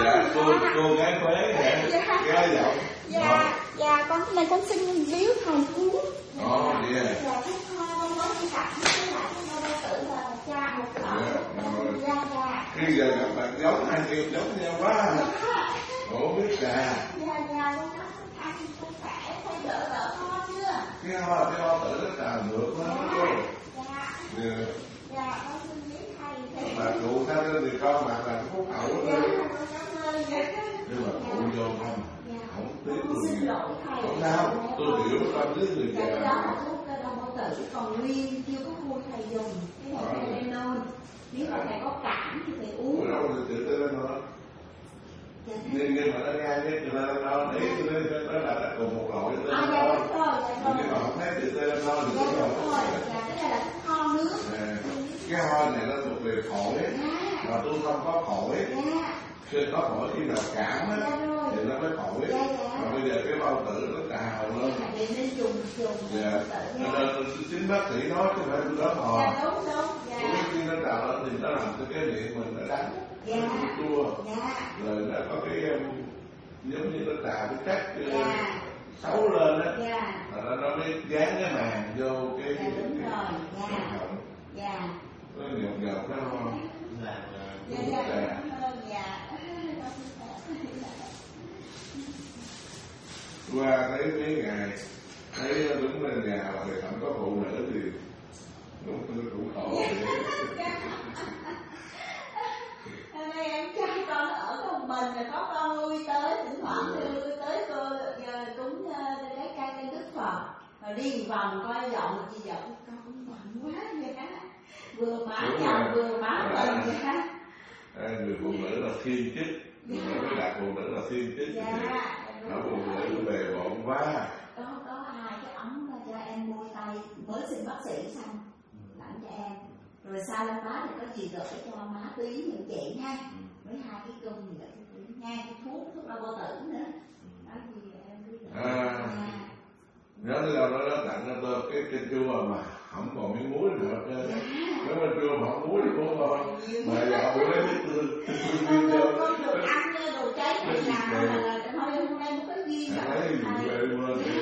Dạ, cô gái Huế hả? Gái giọng. Dạ, con hôm nay con xin biếu thầy thuốc. Ồ, dạ. Dạ, thuốc ho có đi tặng với lại con bao tử là một cha một cậu. Dạ. Khi giờ gặp bạn giống hai kia giống nhau quá. Ủa biết dạ, con nói ăn không khỏe, phải đỡ ho chưa? Cái ho tử nó trào ngược lắm cô. Dạ, con xin biếu thầy. Mà cụ ta lên thì con mặc là phúc hậu dạ, cảm ơn. Nhưng mà cụ vô không. Không tiếc xin lỗi thầy. Không sao, tôi hiểu con đứa người già. Cái đó là thuốc đông bao tử còn nguyên chưa có mua thầy dùng. Cái này thầy lên nôn. Nếu mà thầy có cảm thì thầy uống. Đâu thì tự tới lên thôi. Nhưng mà nó ngay cái tự lên non đấy, nó là cùng một loại tự lên non. Nhưng mà không thấy tự lên non thì cũng không. Cái này là ho nước. Cái ho này nó thuộc về phổi, mà tôi không có phổi. Khi có phổi khi nào cảm á thì nó mới phổi. Mà bây giờ cái bao tử nó trào lên. Dạ. Nên chính bác sĩ nói chứ phải tôi đó hò. Cái khi nó trào lên thì nó làm cho cái miệng mình nó đắng, nó chua. Rồi nó có cái giống như nó trào cái chất xấu lên á. Nó mới dán cái màng vô cái họng. Nó nhột nó ho. Qua thấy mấy ngày thấy đứng lên nhà mà thì không có phụ nữ thì cũng khổ. Hôm nay em trai con ở cùng mình rồi có con lui tới, thỉnh thoảng lui tới cô giờ cũng lấy cây lên Đức Phật rồi đi vòng coi giọng chị giọng con cũng bận quá vậy á, vừa má chồng vừa má mình vậy á. Người phụ nữ là thiên chức, mới đặt phụ nữ là thiên chức. Nó phụ nữ bề bộn quá. Có hai cái ống cho em môi tay mới xin bác sĩ xong lãnh cho em. Rồi sau lên đó thì có gì gửi cho má Túy những chị nha. Với hai cái cơm gì gửi cho Túy nha, cái thuốc đau bao tử nữa. Đó gì em biết rồi. Nhớ tới đâu nó tặng cho tôi cái chua mà không còn miếng muối nữa. Nếu mà chua mà không muối thì cũng ngon. Mà giờ bữa đấy con được ăn đồ cháy thì là thôi hôm nay mới có duyên. Thấy gì về mưa thì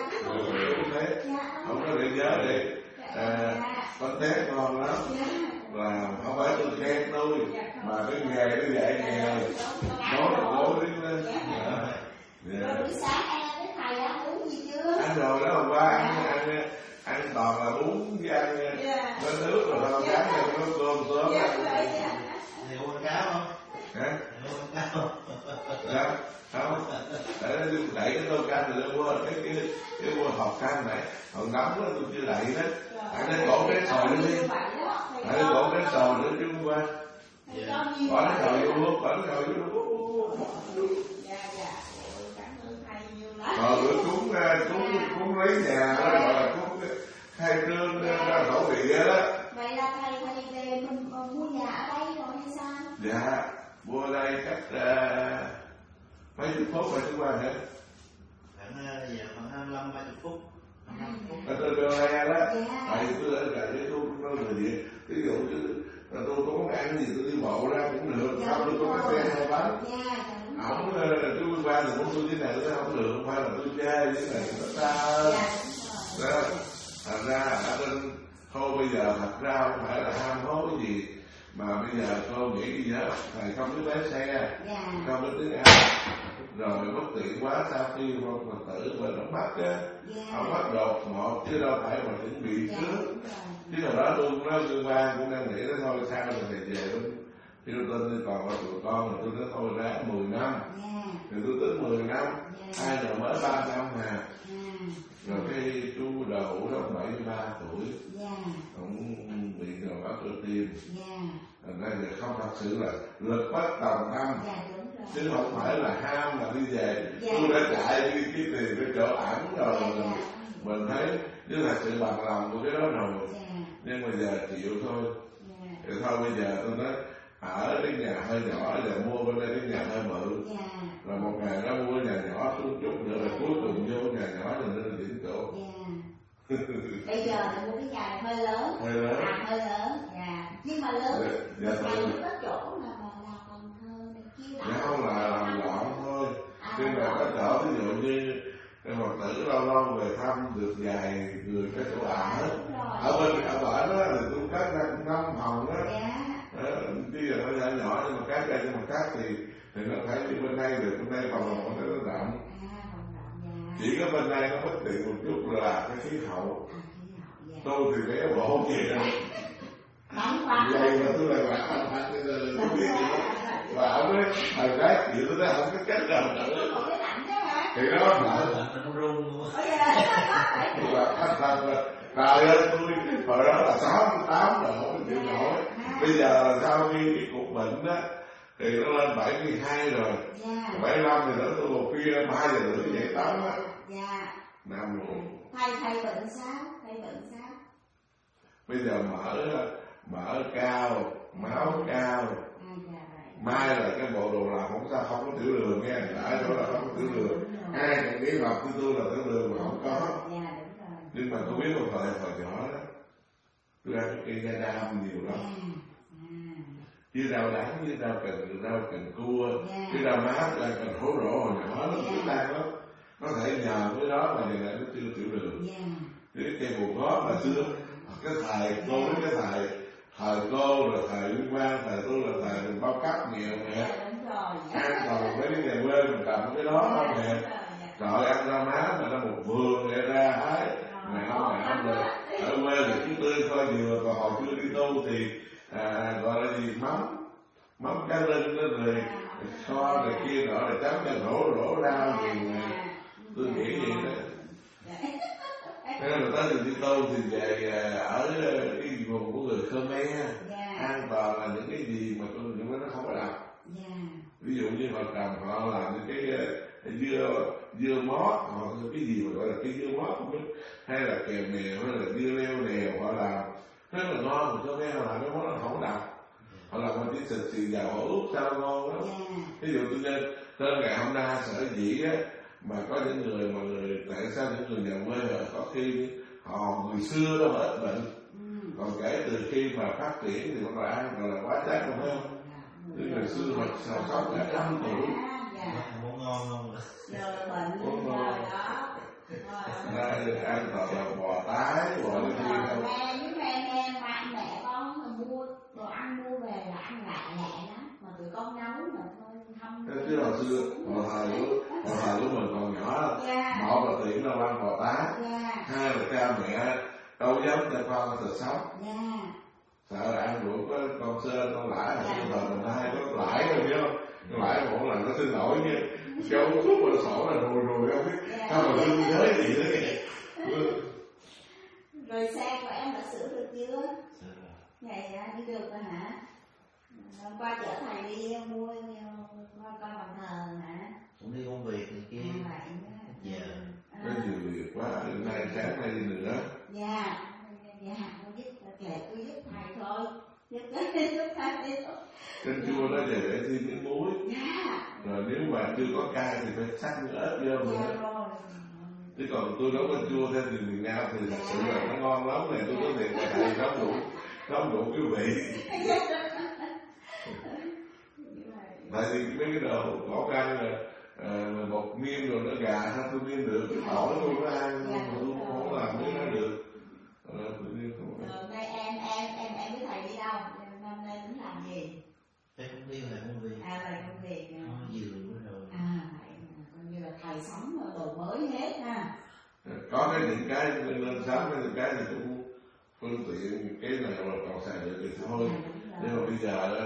không có để nhớ đi. Con té ngon lắm. Là không phải tôi khen tôi mà cái nghề nó dạy nghề nói đến lên. Rồi buổi sáng em với thầy ăn uống gì chưa? Ăn rồi đó, hôm qua ăn toàn là bún với ăn bánh nước rồi sao sáng này có cơm sớm. Thầy uống cá không? Hả? Thầy uống cá không? Dạ, không. Để nó đẩy cái tô canh rồi lên qua cái qua hộp canh này, hộp nóng đó tôi chưa đẩy đó. Anh ấy cổ cái sòi nữa đi. Anh ấy cổ cái sòi nữa chứ không qua. Bỏ cái sòi vô hút, bỏ cái sòi vô hút. Bữa cúng lấy nhà đó gọi là cúng khai trương ra khẩu vị đó. Vậy là thầy về mình mua nhà ở đây rồi hay sao? Dạ, mua ở đây cách mấy chục phút rồi chúng qua hả? Khoảng 25-30 phút. Ở trên Bel đó, tại vì tôi ở gần với tôi nó là gì? Ví dụ như là tôi có món ăn gì tôi đi bộ ra cũng được, không tôi có cái xe hai bánh. Ổng tôi qua thì muốn tôi thế này nó không được, không phải là tôi chơi thế này nó sao? Đó, thành ra ở bên thôi bây giờ thật ra không phải là ham hố cái gì, mà bây giờ cô nghĩ gì hết, thầy không biết lái xe, không biết tiếng Anh, rồi bất tiện quá sau khi con Phật tử mình nó bắt á, ông bắt đột ngột chứ đâu phải mà chuẩn bị trước. Chứ hồi đó tôi cũng nói tương quan cũng đang nghĩ đó thôi sao rồi thầy về tôi kêu tên còn là tụi con rồi tôi nói thôi ra 10 năm, rồi tôi tính 10 năm, ai rồi mới 3 năm mà. Rồi cái chú đầu đó 73 tuổi, cũng bị rồi bắt cơ tim. Thành ra giờ không thật sự là lực bất tòng tâm, chứ không phải là ham là đi về. Tôi đã chạy đi kiếm tiền cái chỗ ẩn rồi mình thấy nếu là sự bằng lòng của cái đó rồi. Nhưng mà giờ chịu thôi. Thì thôi bây giờ tôi nói ở cái nhà hơi nhỏ giờ mua bên đây cái nhà hơi bự. Rồi một ngày nó mua nhà nhỏ xuống chút nữa là cuối cùng vô nhà nhỏ rồi nên chuyển chỗ. Bây giờ là mua cái nhà hơi lớn. Hơi lớn. Nhưng mà lớn. Nhà lúc đó chỗ là Cần Thơ này kia không là đây nhưng mà khác thì nó phải đi bên đây được, bên đây phòng nó rộng. Chỉ có bên đây nó bất tiện một chút là cái khí hậu. Tôi thì béo bổ kìa. Vậy mà tôi là bạn anh tôi biết gì đó. Và ông ấy hồi cái chịu tôi không có cách nào nữa. Thì nó nó run luôn. và khách thân là trời ơi tôi hồi đó là 68 độ chịu nổi. Bây giờ sau khi cái cuộc bệnh đó thì nó lên 72 rồi. 75 thì nữa tôi một kia 3 giờ nữa dậy tắm á. Nằm luôn. Thầy bệnh sao? Bây giờ mỡ cao, máu cao. Mai là cái bộ đồ làm không sao không có tiểu đường nghe, đã đó là không có tiểu đường. Ai còn nghĩ lọc với tôi là tiểu đường mà không có. Nhưng mà tôi biết một thời nhỏ đó, tôi ăn cái cây da đam nhiều lắm. Chứ rau đắng, với rau cần cua, chứ rau má là cần hổ rổ hồi nhỏ lắm, chúng ta nó thể nhờ cái đó mà này là nó chưa tiểu đường. Cái cây bồ gót là xưa, cái thầy cô với cái thầy cô rồi thầy Liên Quan, thầy tôi là thầy bao cấp nghèo nè, ăn còn mấy cái nhà quê mình cầm cái đó không nè, rồi ăn rau má mà nó một vườn để ra hái, mà không rồi ở quê thì chúng tươi thôi dừa, còn hồi chưa đi tu thì gọi là gì mắm cá linh đó rồi kho rồi kia nọ rồi chấm cho rổ rau gì nè, tôi nghĩ vậy đó. Thế nên tới từ đi tu thì về ở cái vùng của người Khmer, an toàn là những cái gì mà tôi những cái nó không có độc. Ví dụ như họ trồng họ làm những cái dưa mót hoặc cái gì mà gọi là cái dưa mót không biết, hay là kèo nèo hay là dưa leo nèo họ làm rất là ngon, mà Khmer họ làm cái món nó không có độc. Họ làm một cái xì dầu họ ướp sao ngon lắm. Ví dụ tôi lên ngày hôm nay sở dĩ á, mà có những người mà tại sao những người nhà quê có khi họ người xưa đó họ ít bệnh, còn kể từ khi mà phát triển thì họ là ăn gọi là quá chắc không phải không? Những người xưa họ sống cả 100 tuổi. Món ngon không? Giờ bệnh rồi đó. Đây ăn toàn là bò tái, bò là gì đâu. Nghe mẹ con mua đồ ăn mua về là ăn lạ lắm, mà tụi con nấu mà thôi không. Chứ hồi xưa hồi thời lúc mình còn nhỏ, một là tiện đâu ăn bò tái, hai là cha mẹ đâu dám cho con thịt sống, sợ là ăn rượu có con sên con lãi, thời mình hay có lãi rồi biết không? Con lãi mỗi lần nó xin lỗi nha, cho uống thuốc vào sổ là rùi không biết, sao mà lương giới gì đó kìa. Rồi xe của em đã sửa được chưa? Vậy đi được rồi hả? Hôm qua chở thầy đi mua coi bàn thờ hả? Cũng đi công việc thì kia. Có nhiều việc quá, nay sáng nay đi nữa. Con giúp thầy thôi. Giúp thầy thôi. Canh chua nó để thêm miếng muối. Rồi nếu mà chưa có cay thì phải sắc miếng ớt vô nữa. Chứ còn tôi nấu canh chua theo từ miền Nam thì thật sự là nó ngon lắm này, tôi có thể là thầy nấu đủ cái vị. Tại vì mấy cái đồ bỏ canh là một miếng rồi nó gà sao tôi miếng được, cái tỏi tôi nó ăn, tôi không làm mấy nó được. Nay em với thầy đi đâu? Năm nay tính làm gì? Em cũng đi là công việc. Là công việc. Dừa nữa rồi. Coi như là thầy sống đồ mới hết ha. Có những cái lên sớm, những cái thì cũng phương tiện, cái nào mà còn xài được thì thôi. Nhưng mà bây giờ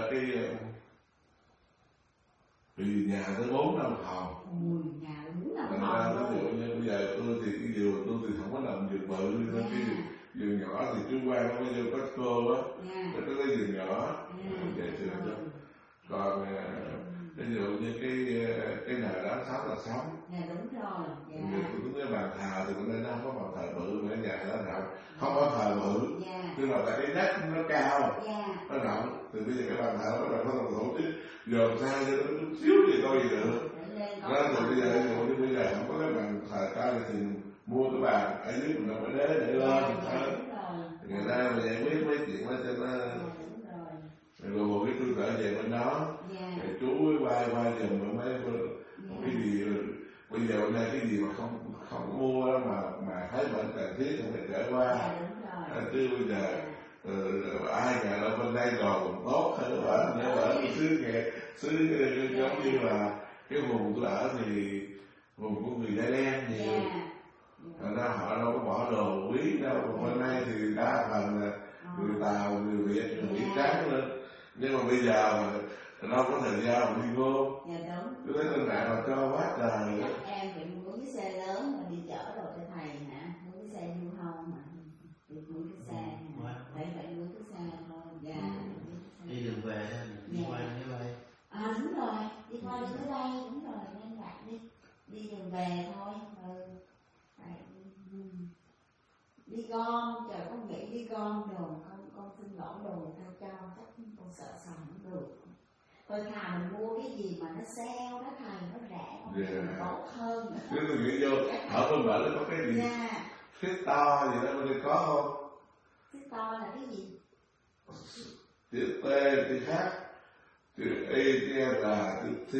vì nhà tới 4 năm phòng. Nhà 4 năm phòng. Ví dụ như bây giờ tôi thì cái giường tôi thì không có làm giường bự, nên cái giường nhỏ thì chú Quang nó mới vô có cô á, nó có cái giường nhỏ, vậy thì đó. Còn ví dụ như cái nào đó sống là sống. Đúng rồi. Tôi cũng cái bàn thờ thì cũng nên không có bàn thờ bự mà nhà nó rộng, không có thờ bự. Nhưng mà tại cái đất nó cao, nó rộng, thì bây giờ cái bàn thờ nó rộng nó làm thủ chứ dồn xa cho nó chút xíu thì coi gì được. Đó thì bây giờ không có cái bàn thờ cao thì mua cái bàn ở dưới mình đâu phải để lên. Người ta mà giải quyết mấy chuyện đó cho nó. Rồi một cái tôi trở về bên đó, chú với vai dùm mấy cái gì bây giờ hôm nay cái gì mà không mua mà thấy bệnh cần thiết thì phải trở qua. Chứ bây giờ ai nhà ở bên đây còn tốt hơn ở nếu ở xứ xứ giống như là cái vùng tôi ở thì vùng của người da đen nhiều, thành ra họ đâu có bỏ đồ quý đâu. Hôm nay thì đa phần là người Tàu, người Việt, người Việt trắng lên, nhưng mà bây giờ đâu có thời gian mà đi vô. Dạ đúng. Tôi thấy tên mạng là cho quá trời. Chắc em phải mua cái xe lớn mà đi chở đồ cho thầy hả? Mua cái xe du hông mà. Mua cái xe. Phải mua cái xe thôi. Dạ. Đi đường về đó, đi qua máy bay. À đúng rồi, đi qua đến tới đây, đúng rồi, nên bạn đi đường về thôi. Đi gom, trời con nghĩ đi gom đồ, con xin lỗi đồ người ta cho, chắc con sợ xài không được. Thôi thà mình mua cái gì mà nó sale đó thầy, nó rẻ, nó tốt hơn. Chứ tôi nghĩ vô, ở bên bển nó có cái gì, phết to gì đó, bên đây có không? Phết to là cái gì? Chữ T, chữ H, chữ E, chữ L, chữ T,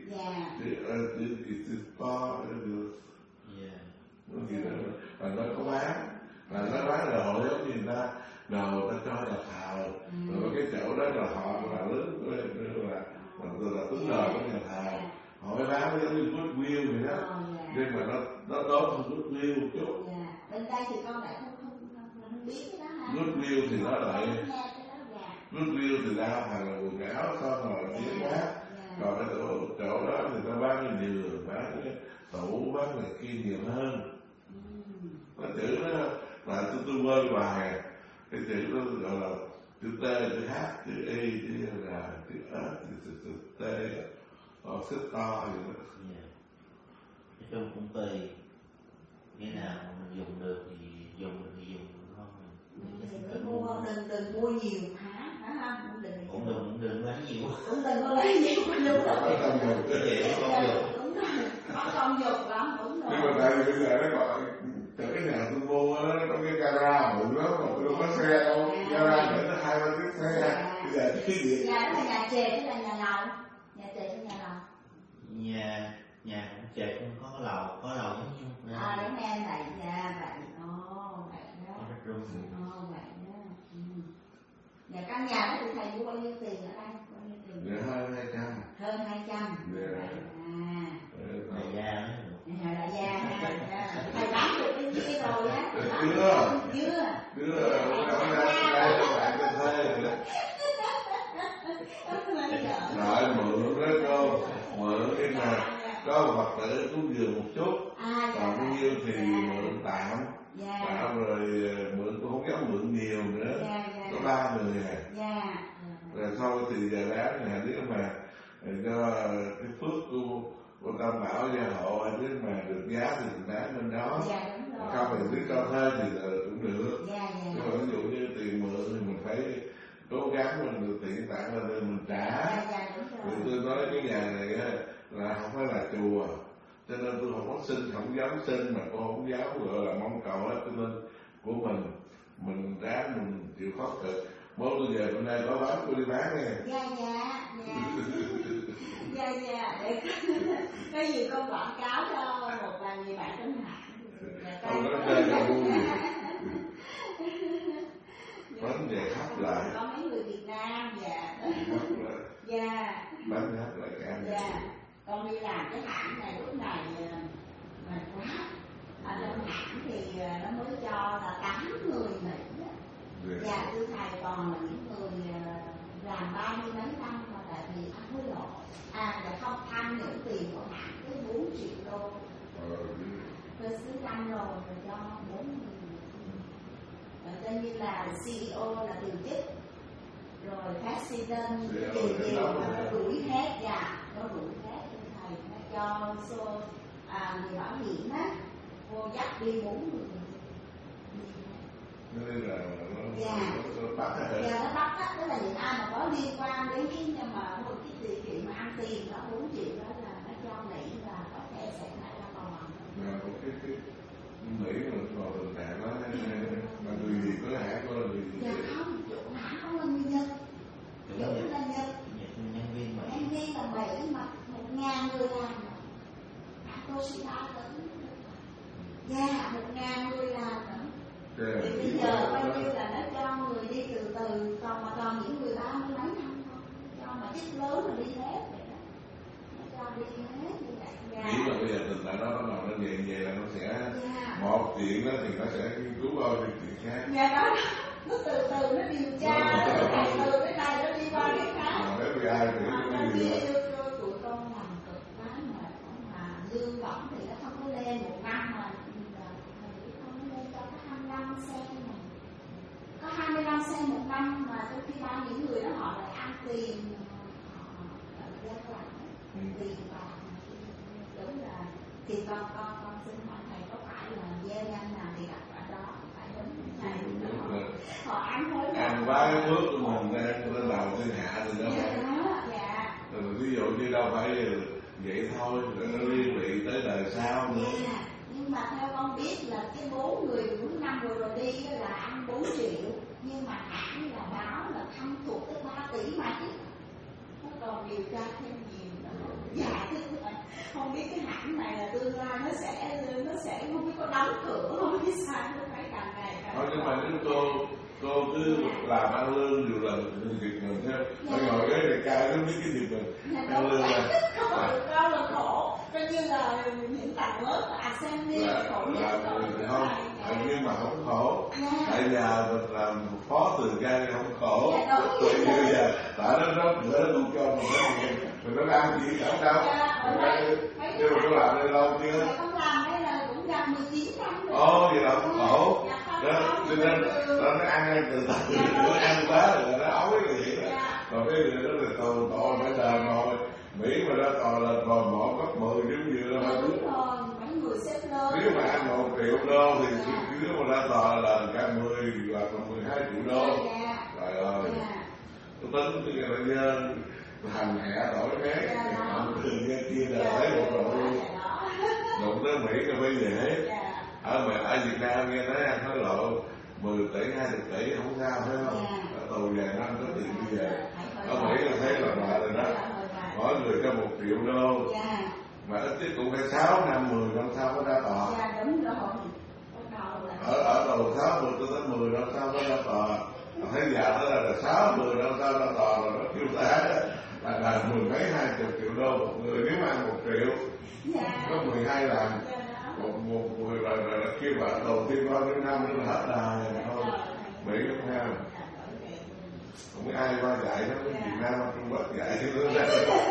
chữ to, được. Nó gì đó, và nó có bán. Là nó bán đồ giống như người ta, đồ ta cho nhà thờ, rồi cái chỗ đó là họ là lớn là tính đồ của nhà thờ, họ mới bán giống như Goodwill vậy đó, nhưng mà nó tốt hơn Goodwill một chút. Bên đây thì con lại không biết cái đó ha. Goodwill thì nó lại Goodwill thì đa phần là quần áo xong rồi tiếng mát, còn cái chỗ đó thì nó bán cái giường, bán cái tủ, bán này kia nhiều hơn. Nó chữ đó là tôi quên hoài, cái chữ đó gọi là chữ T, chữ H, chữ Y, chữ L, chữ S, chữ T, hoặc xếp to vậy đó. Nói chung cũng tùy, cái nào mình dùng được thì dùng không. Đừng mua nhiều hả? Cũng đừng lấy nhiều. Cũng đừng có lấy nhiều, đúng rồi. Có công dục lắm, đúng rồi. Nhưng mà tại vì bây giờ nó gọi cái nhà tôi mua nó có cái gara bự đó mà tôi đâu có xe đâu, gara để nó 2-3 chiếc xe. Bây giờ cái gì? Nhà đó là nhà trệt hay là nhà lầu? Nhà trệt hay nhà lầu? Nhà trệt cũng có lầu giống như. Đúng em vậy vậy. Vậy đó. Vậy đó. Nhà căn nhà đó thì thầy mua bao nhiêu tiền ở đây? Dạ hơn 200. Hơn 200. Đại gia đó. Đại gia thầy bán được cái kia rồi á. Chưa bạn cho thuê rồi đó. Rồi mượn đó cô, mượn cái mà có Phật tử cúng dường một chút, còn bao nhiêu thì mượn tạm rồi mượn tôi không dám mượn nhiều nữa, có 3 người rồi sau thì giờ bán nhà nếu mà cho cái phước của Tam Bảo gia hộ nếu mà được giá thì mình bán bên đó, không thì cứ cho thuê thì cũng được. Nhưng mà ví dụ như tiền mượn thì mình phải cố gắng mình được tiền tặng là mình trả. Thì tôi nói cái nhà này là không phải là chùa, cho nên tôi không có xin, không dám xin, mà tôi không dám gọi là mong cầu hết, cho nên của mình ráng mình chịu khó cực. Bố tôi về bên đây có bán tôi đi bán nè. Để cái gì con quảng cáo cho một là người bạn trong hãng. Không có chơi cho vui. Bánh về hấp lại. Có mấy người Việt Nam Bánh hấp lại cả. Con đi làm cái hãng này lúc này mệt quá. Ở trong hãng thì nó mới cho là 8 người Mỹ. Và thưa thầy còn là những người làm 30 mấy năm mà tại vì ăn hối lộ. Và không tham những tiền của hãng tới 4 triệu đô. Tôi xứ 5 rồi cho 4 người. Cho như là CEO là từ chức, rồi president tiền nó đuổi hết, nó đuổi hết. Thầy nó cho người bảo hiểm á, cô dắt đi 4 người. Nên là nó bắt nó bắt á, tức là những ai mà có liên quan đến cái nhưng mà một cái chuyện mà ăn tiền đó 4 triệu đó là nó cho nghỉ và có thể sẽ lại ra còn. Một cái Mỹ mà còn tình trạng đó mà người gì có hãng có người gì? Không, chủ hãng không là người Nhật. Chủ là Nhật. Nhân viên là Mỹ mà 1.000 người làm. Toshiba tới. 1.000 người làm. Thì bây giờ bao nhiêu là nó cho người đi từ từ, còn những người 30 mấy năm thôi, cho mà chức lớn một chuyện đó thì nó sẽ nghiên cứu bao nhiêu chuyện khác. Dạ đó, nó từ từ nó điều tra, nó từ cái này nó đi qua cái khác. FBI thì nó đi tụi con làm cực quá mà lương bổng thì nó không có lên một năm mà không lên cho có 25 sen mà có 25 sen một năm mà trong khi bao những người đó họ lại ăn tiền gia quản tiền bạc đúng là thì con xin hỏi thầy có phải là gieo nhân nào thì đặt ở đó phải đúng thầy họ ăn hối ăn quá cái bước của mình lên đầu thiên hạ thì nó dạ. Ví dụ như đâu phải vậy thôi, nó liên lụy tới đời sau nữa. Yeah. Nhưng mà theo con biết là cái 4 người cuối năm vừa rồi đi là ăn 4 triệu, nhưng mà hãng là báo là thâm thuộc tới 3 tỷ mà chứ. Nó còn điều tra thêm nhiều nữa. Dạ, không biết cái hãng này là tương lai nó sẽ không biết có đóng cửa không biết sao, nó phải càng ngày càng. Thôi nhưng mà nếu cô cứ làm ăn lương dù là việc mình theo phải ngồi ghế này cao nó biết cái việc mình ăn lương là cao là khổ, coi như là những tầng lớp assembly khổ nhất không, nhưng mà không khổ. Tại nhà mình làm phó từ gia không khổ. Tự nhiên bây giờ tại nó không cho mình nó ăn gì ở đâu. Nhưng mà có làm đây lâu chưa? Không làm đây là cũng gần 19 năm rồi. Ồ, vậy là không khổ. Cho nên nó ăn từ từ, nó ăn quá rồi nó ói vậy đó. Còn cái gì đó là tội phải đền rồi. Mỹ mà nó còn là còn bỏ cấp 10 giống như đó. Đúng rồi, mấy người xếp lên. Nếu mà ăn 1 triệu đô thì nếu mà ra tòa là cả 10 hoặc là 12 triệu đô. Trời ơi. Tôi tính cái này là hành hạ đổi mé, không thường nghe kia là thấy một độ luôn. Đụng tới Mỹ là bây dễ. Ở Việt Nam nghe nói ăn hối lộ 10 tỷ, 20 tỷ không sao phải không? Ở tù vài năm có tiền như vậy. Ở Mỹ là thấy là loại rồi đó. Mỗi người cho 1 triệu đô. Mà ít nhất cũng phải 6 năm, 10 năm sau mới ra tòa. Ở tù 6, 10 tới 10 năm sau mới ra tòa. Thấy già đó là 6, 10 năm sau ra tòa rồi nó kêu tá là 10 mấy 20 triệu đô một người nếu mà ăn 1 triệu. Có 12 lần. Một người rồi kêu bạn đầu tiên bao nhiêu năm nó hết đời thôi. Mỹ không ha. Không có ai qua dạy nó, Việt Nam, Trung Quốc dạy cho nó ra.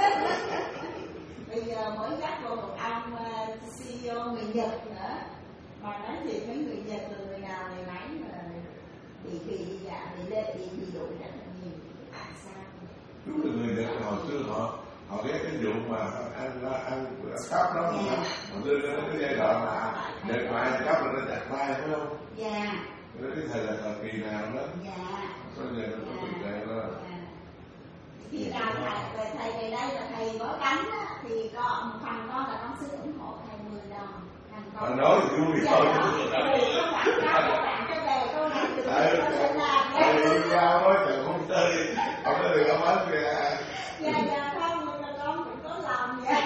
Bây giờ mới dắt vô một ông CEO người Nhật nữa. Mà nói chuyện với người Nhật là người nào người nấy mà bị đuổi rất là nhiều. Tại sao? Đúng là người Nhật hồi xưa họ ghét cái vụ mà ăn cắp đó mà họ đưa ra cái giai đoạn mà Nhật mà ăn cắp là nó chặt tay phải không? Dạ. Cái thời là thời kỳ nào đó? Dạ. Sao giờ nó có tình trạng đó? Khi nào thầy về đây và thầy có đánh á, thì có một phần con là con xin ủng hộ thầy 10 đồng. Họ nói vui thôi. Các bạn cái về câu này từ con sẽ làm nhé. Thầy ra nói chuyện không chơi, không có được mất kìa. Dạ không, nhưng mà con cũng có làm vậy.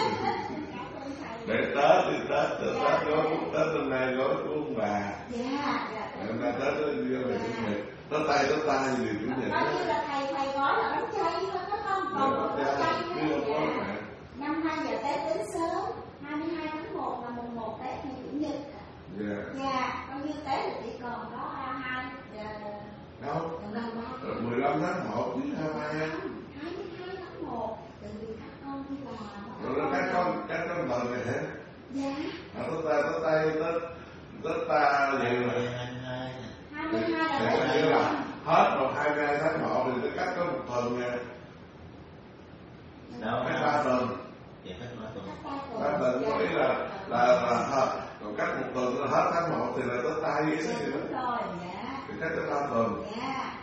Để Tết thì Tết gói Tết năm nay gói của ông bà. Dạ. Hôm nay Tết nó đưa về Chủ nhật. Tết tay gì Chủ nhật. Nói như là thầy gói là bánh chay thôi có không? Còn bánh chay nữa. Năm nay giờ Tết đến sớm, 22 tháng 1 là mùng 1 Tết ngày Chủ nhật. Dạ, coi như Tết là chỉ còn có 2 đâu? 15 tháng 1 chứ 22 tháng 1 từ vì các con đi làm. Rồi các con tuần này hả? Dạ. Tết ta vậy rồi. 22 là hết rồi 22 tháng 1 thì tới cắt có 1 tuần nè. Đâu? 3 tuần. Dạ, cắt 3 tuần. 3 tuần có ý là hết. Còn cắt 1 tuần là hết tháng 1 thì là Tết ta vậy đó. Đúng rồi, dạ. Thì cắt tới 3 tuần. Dạ.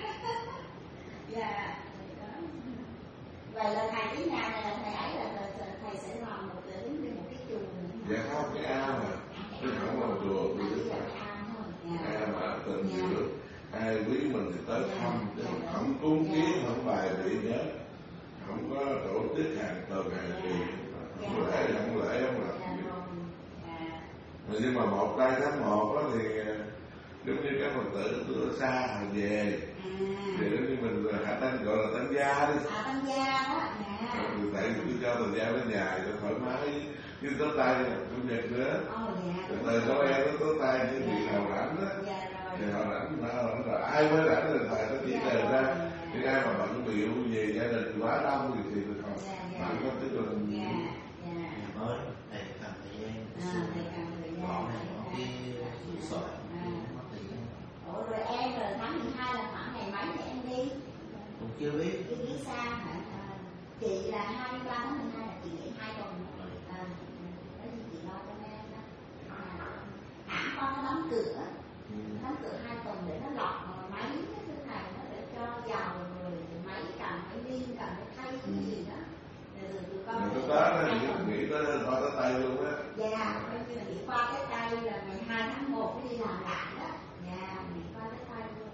Dạ. Vậy là thầy cái nhà này là thầy ấy là thầy sẽ làm một cái chùa. Dạ không, cái ao mà. Chứ không là chùa. Ao mà tình giữa. Ai quý mình thì tới thăm, chứ không cúng kiến, không bài vị nhớ. Không có tổ chức hàng tuần hàng kỳ. Không lễ, không làm. Nhưng mà 1 tháng 1 đó thì giống như các Phật tử từ xa họ về. Thì giống như mình hạ tăng gọi là tăng gia đi. Tăng gia đó. Tại vì tôi cho tăng gia ở nhà cho thoải mái. chứ tốt tay Chủ nhật nữa. Từ có em nó tốt tay những việc nào rảnh đó. Thì họ rảnh rồi ai mới rảnh là thầy nó chỉ đề ra. Thì ai mà bận biểu về gia đình quá đông thì không bạn có tức là mới thầy cần thời gian bỏ này bỏ kia sổ mất thời gian. Ủa rồi em rồi tháng 12 là khoảng ngày mấy thì em đi? Cũng chưa biết. Đi xa hả? Chị là 23 tháng 12 là chị nghỉ 2 tuần. Cái gì chị lo cho em đó. Hãng con nó đóng cửa 2 tuần để nó lọc máy cái này nó để cho dầu rồi máy cần phải pin cần phải thay cái gì đó. Rồi tụi con nó tới nghĩ tới qua tới tay luôn á. Dạ, coi như là nghỉ qua tới tay là ngày 2 tháng 1 mới đi làm lại đó. Dạ, nghỉ qua tới tay luôn.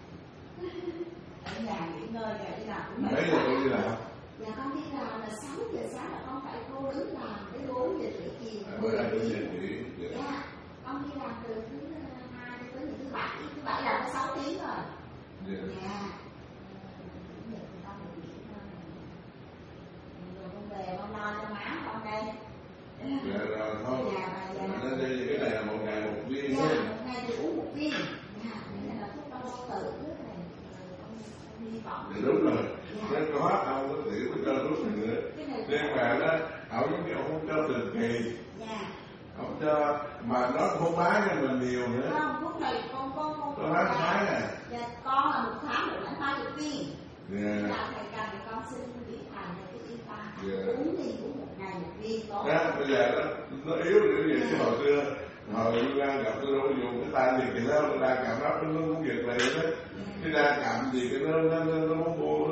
Ở nhà nghỉ ngơi rồi đi làm cũng mấy giờ con đi làm? Dạ con đi làm là 6 giờ sáng là con phải cô đứng làm tới 4 giờ rưỡi chiều. Bữa nay có giờ nghỉ. Dạ, con đi làm từ thứ 2 tới thứ 7. Thứ 7 làm có 6 tiếng rồi. Dạ. Con được nghỉ ngơi. Rồi con về con lo cho má con đây. Dạ rồi thôi. Nó đây cái này là một ngày một viên. Dạ, một ngày thì uống một viên. Dạ, cái này là thuốc đông bao tử này. Con hy vọng. Thì đúng rồi. Nó có ông có tiểu nó cho thuốc này nữa. Nhưng mà nó ông giống như ông không cho từng kỳ. Dạ. Ông cho mà nó không bán cho mình nhiều nữa. Không, thuốc này con nó bán tháng à. Dạ, con là một tháng được khoảng 30 viên. Dạ. Là thầy cần thì con xin biết thầy này cái y tá. Uống thì uống một ngày một viên tốt. Đó, bây giờ nó yếu nữa vậy chứ hồi xưa hồi đang gặp tôi đâu có dùng cái tay gì thì nó đang cầm nó cũng việc này đó. Cái đang cầm gì cái nó muốn mua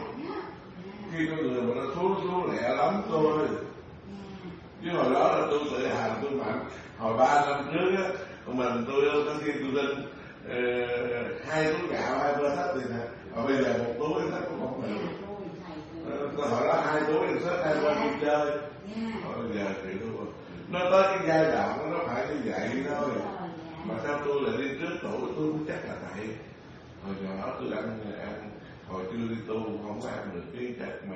khi con người mà nó xuống lẹ lắm thôi. Chứ hồi đó là tôi tự hào tôi mạnh. Hồi 3 năm trước á tôi có khi tôi lên 2 túi gạo 2 bơ thách thì nè. Và bây giờ một túi thách cũng không được. Hồi đó 2 túi thì xếp 2 bơ đi chơi. Bây giờ thì nó tới cái giai đoạn nó phải như vậy thôi. Mà sao tôi lại đi trước tuổi tôi cũng chắc là tại hồi nhỏ tôi ăn hồi chưa đi tu không có ăn được cái chất mà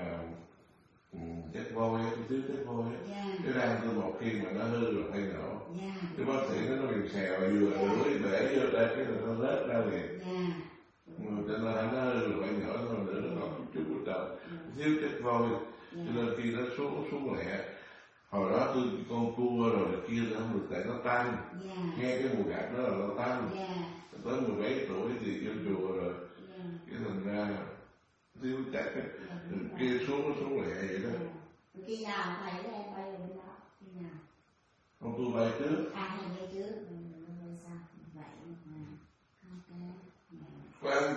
chất vôi á, cái chất vôi á. Cái răng tôi một khi mà nó hư rồi phải nổ. Cái bác sĩ nó bị xèo vừa đuổi để vô đây cái là nó lết ra liền. Cho nên nó hư rồi phải nổ thôi nữa nó còn chút của trời thiếu chất vôi. Cho nên khi nó xuống lẹ. Hồi đó tôi con cua rồi kia nó không được tại nó tăng. Nghe cái mùi gạt đó là nó tăng. Tới 17 tuổi thì vô chùa rồi. Cái thành ra thiếu chắc kia xuống lẹ vậy đó. Khi nào thầy với em bay lên đó? Khi nào? Không tôi bay trước. Thầy bay trước. Sao? Vậy Quan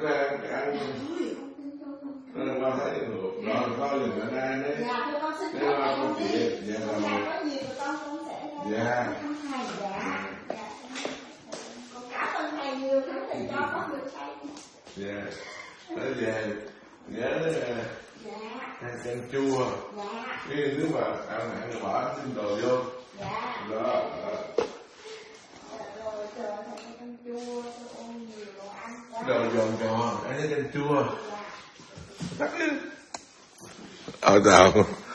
con thấy được rồi coi liền bạn ai đấy. Dạ thưa con xin phép thầy con đi. Dạ có gì thì con cũng sẽ thăm thầy. Dạ con cảm ơn thầy nhiều lắm thầy cho con được thầy. Dạ tới về nhớ ăn canh chua. Cái nếu mà ăn mặn thì bỏ xin đồ vô. Đó. Rồi chờ thầy canh chua cho ôn nhiều đồ ăn. Đồ giòn giòn ăn cái canh chua. Tắt đi. Chào.